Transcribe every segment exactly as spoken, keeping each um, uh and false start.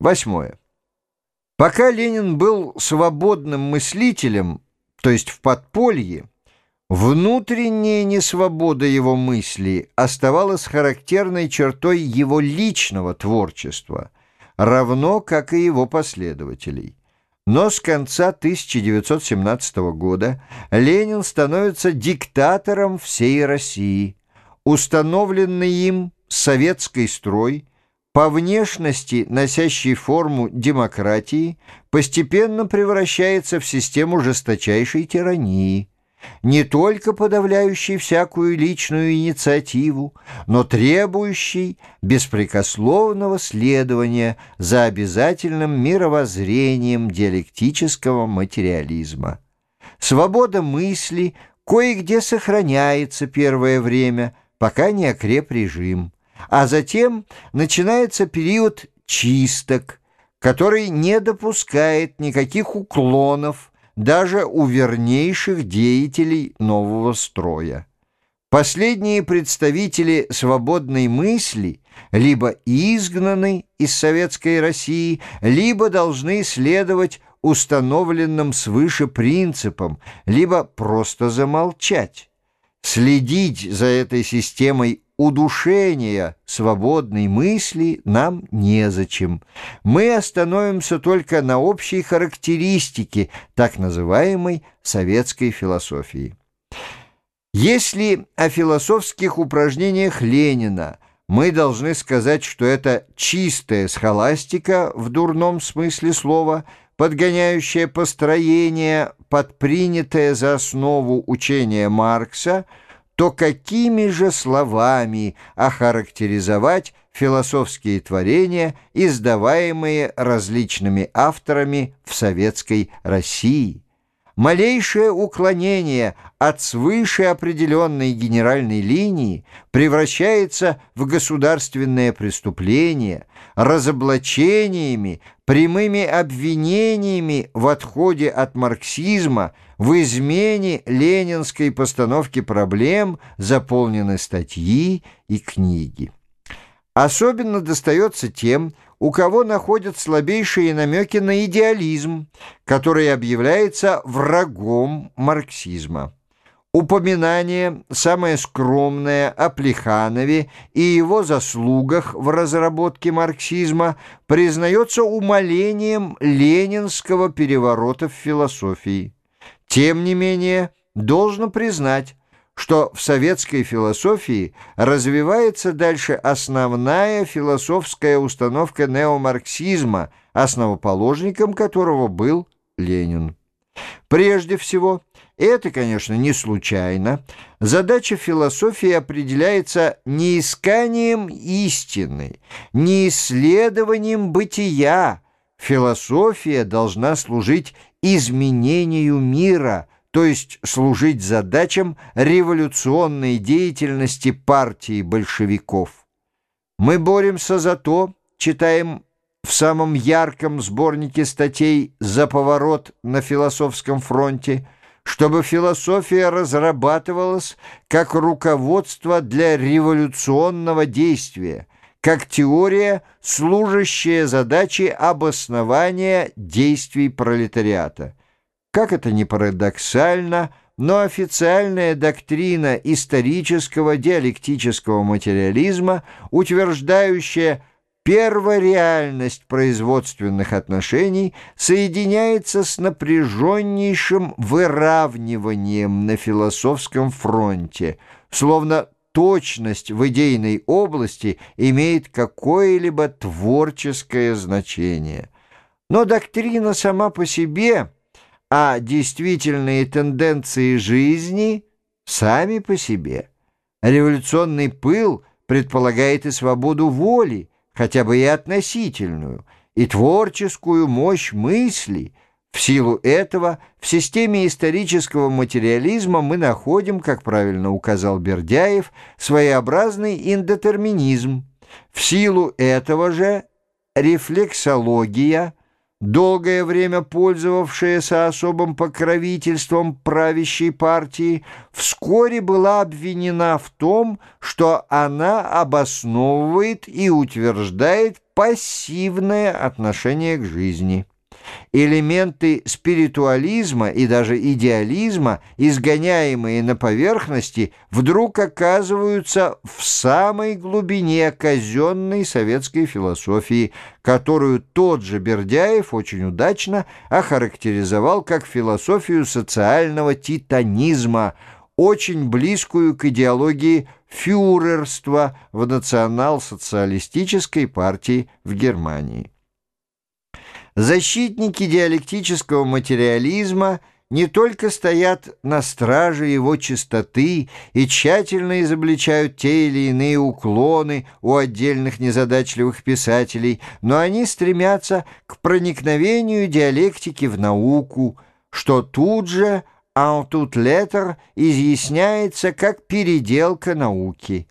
Восьмое. Пока Ленин был свободным мыслителем, то есть в подполье, внутренняя несвобода его мысли оставалась характерной чертой его личного творчества, равно как и его последователей. Но с конца тысяча девятьсот семнадцатого года Ленин становится диктатором всей России. Установленный им советский строй, по внешности носящий форму демократии, постепенно превращается в систему жесточайшей тирании, не только подавляющей всякую личную инициативу, но требующей беспрекословного следования за обязательным мировоззрением диалектического материализма. Свобода мысли кое-где сохраняется первое время, пока не окреп режим. А затем начинается период чисток, который не допускает никаких уклонов даже у вернейших деятелей нового строя. Последние представители свободной мысли либо изгнаны из советской России, либо должны следовать установленным свыше принципам, либо просто замолчать. Следить за этой системой удушения свободной мысли нам незачем. Мы остановимся только на общей характеристике так называемой советской философии. Если о философских упражнениях Ленина мы должны сказать, что это чистая схоластика в дурном смысле слова, подгоняющая построение под принятое за основу учение Маркса, то какими же словами охарактеризовать философские творения, издаваемые различными авторами в советской России? Малейшее уклонение от свыше определенной генеральной линии превращается в государственное преступление, разоблачениями, прямыми обвинениями в отходе от марксизма, в измене ленинской постановки проблем заполнены статьи и книги. Особенно достается тем, у кого находят слабейшие намеки на идеализм, который объявляется врагом марксизма. Упоминание, самое скромное, о Плеханове и его заслугах в разработке марксизма признается умалением ленинского переворота в философии. Тем не менее, должно признать, что в советской философии развивается дальше основная философская установка неомарксизма, основоположником которого был Ленин. Прежде всего, это, конечно, не случайно, задача философии определяется не исканием истины, не исследованием бытия. Философия должна служить изменению мира, то есть служить задачам революционной деятельности партии большевиков. Мы боремся за то, читаем в самом ярком сборнике статей «За поворот на философском фронте», чтобы философия разрабатывалась как руководство для революционного действия, как теория, служащая задаче обоснования действий пролетариата. Как это ни парадоксально, но официальная доктрина исторического диалектического материализма, утверждающая первореальность производственных отношений, соединяется с напряженнейшим выравниванием на философском фронте, словно точность в идейной области имеет какое-либо творческое значение. Но доктрина сама по себе, а действительные тенденции жизни сами по себе. Революционный пыл предполагает и свободу воли, хотя бы и относительную, и творческую мощь мысли. В силу этого в системе исторического материализма мы находим, как правильно указал Бердяев, своеобразный индетерминизм. В силу этого же рефлексология, долгое время пользовавшаяся особым покровительством правящей партии, вскоре была обвинена в том, что она обосновывает и утверждает пассивное отношение к жизни. Элементы спиритуализма и даже идеализма, изгоняемые на поверхности, вдруг оказываются в самой глубине казенной советской философии, которую тот же Бердяев очень удачно охарактеризовал как философию социального титанизма, очень близкую к идеологии фюрерства в национал-социалистической партии в Германии. Защитники диалектического материализма не только стоят на страже его чистоты и тщательно изобличают те или иные уклоны у отдельных незадачливых писателей, но они стремятся к проникновению диалектики в науку, что тут же en toutes lettres изъясняется как переделка науки.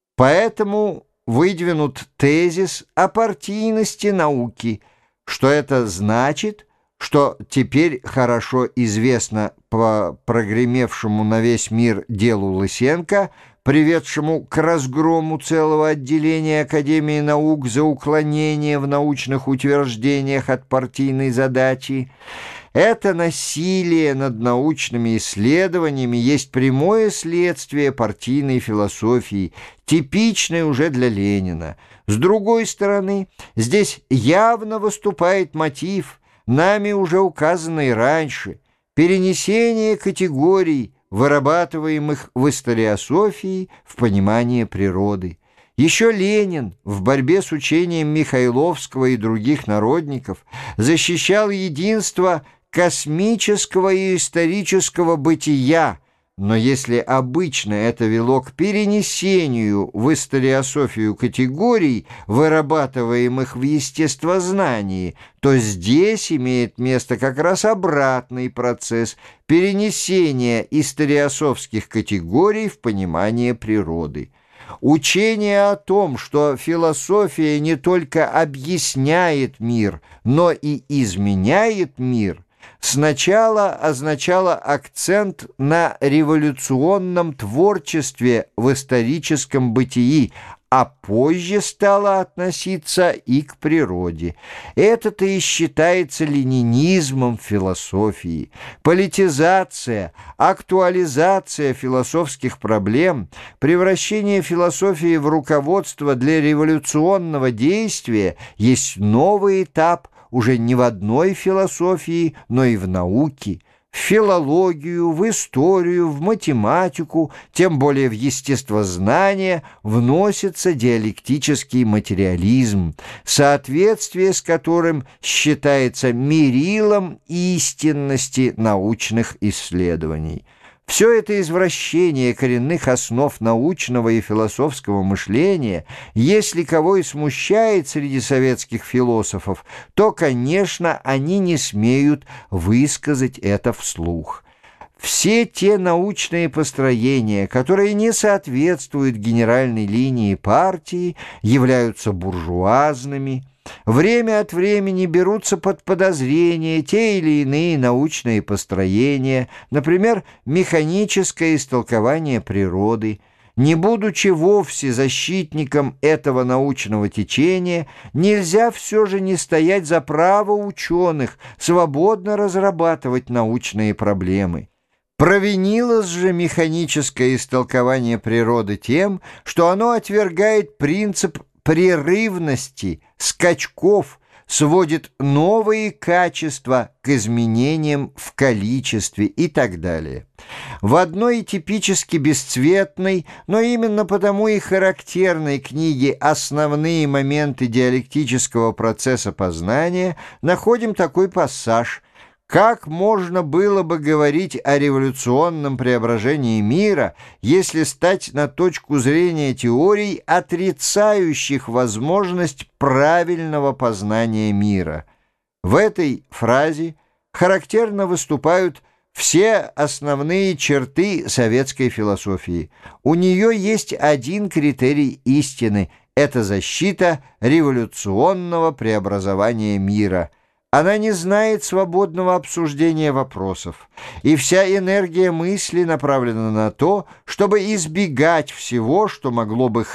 Поэтому выдвинут тезис о партийности науки, что это значит, что теперь хорошо известно по прогремевшему на весь мир делу Лысенко, приведшему к разгрому целого отделения Академии наук за уклонение в научных утверждениях от партийной задачи. Это насилие над научными исследованиями есть прямое следствие партийной философии, типичной уже для Ленина. С другой стороны, здесь явно выступает мотив, нами уже указанный раньше, перенесение категорий, вырабатываемых в историософии, в понимание природы. Еще Ленин в борьбе с учением Михайловского и других народников защищал единство космического и исторического бытия, но если обычно это вело к перенесению в историософию категорий, вырабатываемых в естествознании, то здесь имеет место как раз обратный процесс перенесения историософских категорий в понимание природы. Учение о том, что философия не только объясняет мир, но и изменяет мир, сначала означало акцент на революционном творчестве в историческом бытии, а позже стало относиться и к природе. Это-то и считается ленинизмом философии. Политизация, актуализация философских проблем, превращение философии в руководство для революционного действия есть новый этап уже не в одной философии, но и в науке, в филологию, в историю, в математику, тем более в естествознание вносится диалектический материализм, соответствие с которым считается мерилом истинности научных исследований. Все это извращение коренных основ научного и философского мышления, если кого и смущает среди советских философов, то, конечно, они не смеют высказать это вслух. Все те научные построения, которые не соответствуют генеральной линии партии, являются буржуазными. Время от времени берутся под подозрение те или иные научные построения, например, механическое истолкование природы. Не будучи вовсе защитником этого научного течения, нельзя все же не стоять за право ученых свободно разрабатывать научные проблемы. Провинилось же механическое истолкование природы тем, что оно отвергает принцип прерывности, скачков, сводит новые качества к изменениям в количестве и так далее. В одной типически бесцветной, но именно потому и характерной книге «Основные моменты диалектического процесса познания» находим такой пассаж: как можно было бы говорить о революционном преображении мира, если стать на точку зрения теорий, отрицающих возможность правильного познания мира? В этой фразе характерно выступают все основные черты советской философии. У нее есть один критерий истины – это защита революционного преобразования мира. Она не знает свободного обсуждения вопросов, и вся энергия мысли направлена на то, чтобы избегать всего, что могло бы хоть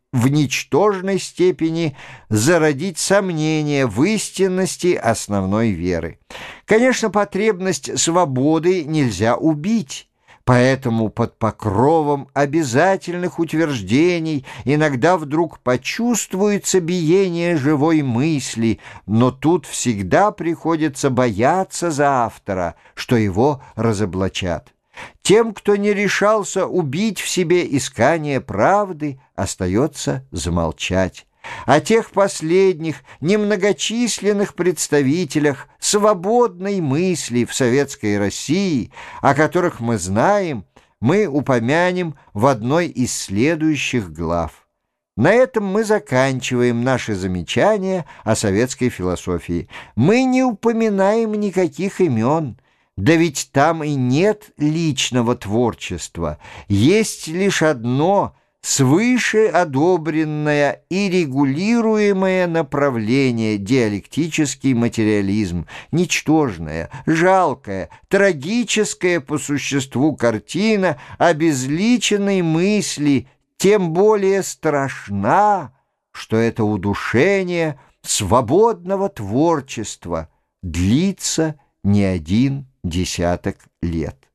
в ничтожной степени зародить сомнения в истинности основной веры. Конечно, потребность свободы нельзя убить, поэтому под покровом обязательных утверждений иногда вдруг почувствуется биение живой мысли, но тут всегда приходится бояться за автора, что его разоблачат. Тем, кто не решался убить в себе искание правды, остается замолчать. О тех последних, немногочисленных представителях свободной мысли в советской России, о которых мы знаем, мы упомянем в одной из следующих глав. На этом мы заканчиваем наши замечания о советской философии. Мы не упоминаем никаких имен. Да ведь там и нет личного творчества, есть лишь одно свыше одобренное и регулируемое направление — диалектический материализм, ничтожная, жалкая, трагическая по существу картина обезличенной мысли, тем более страшна, что это удушение свободного творчества длится не один десяток лет.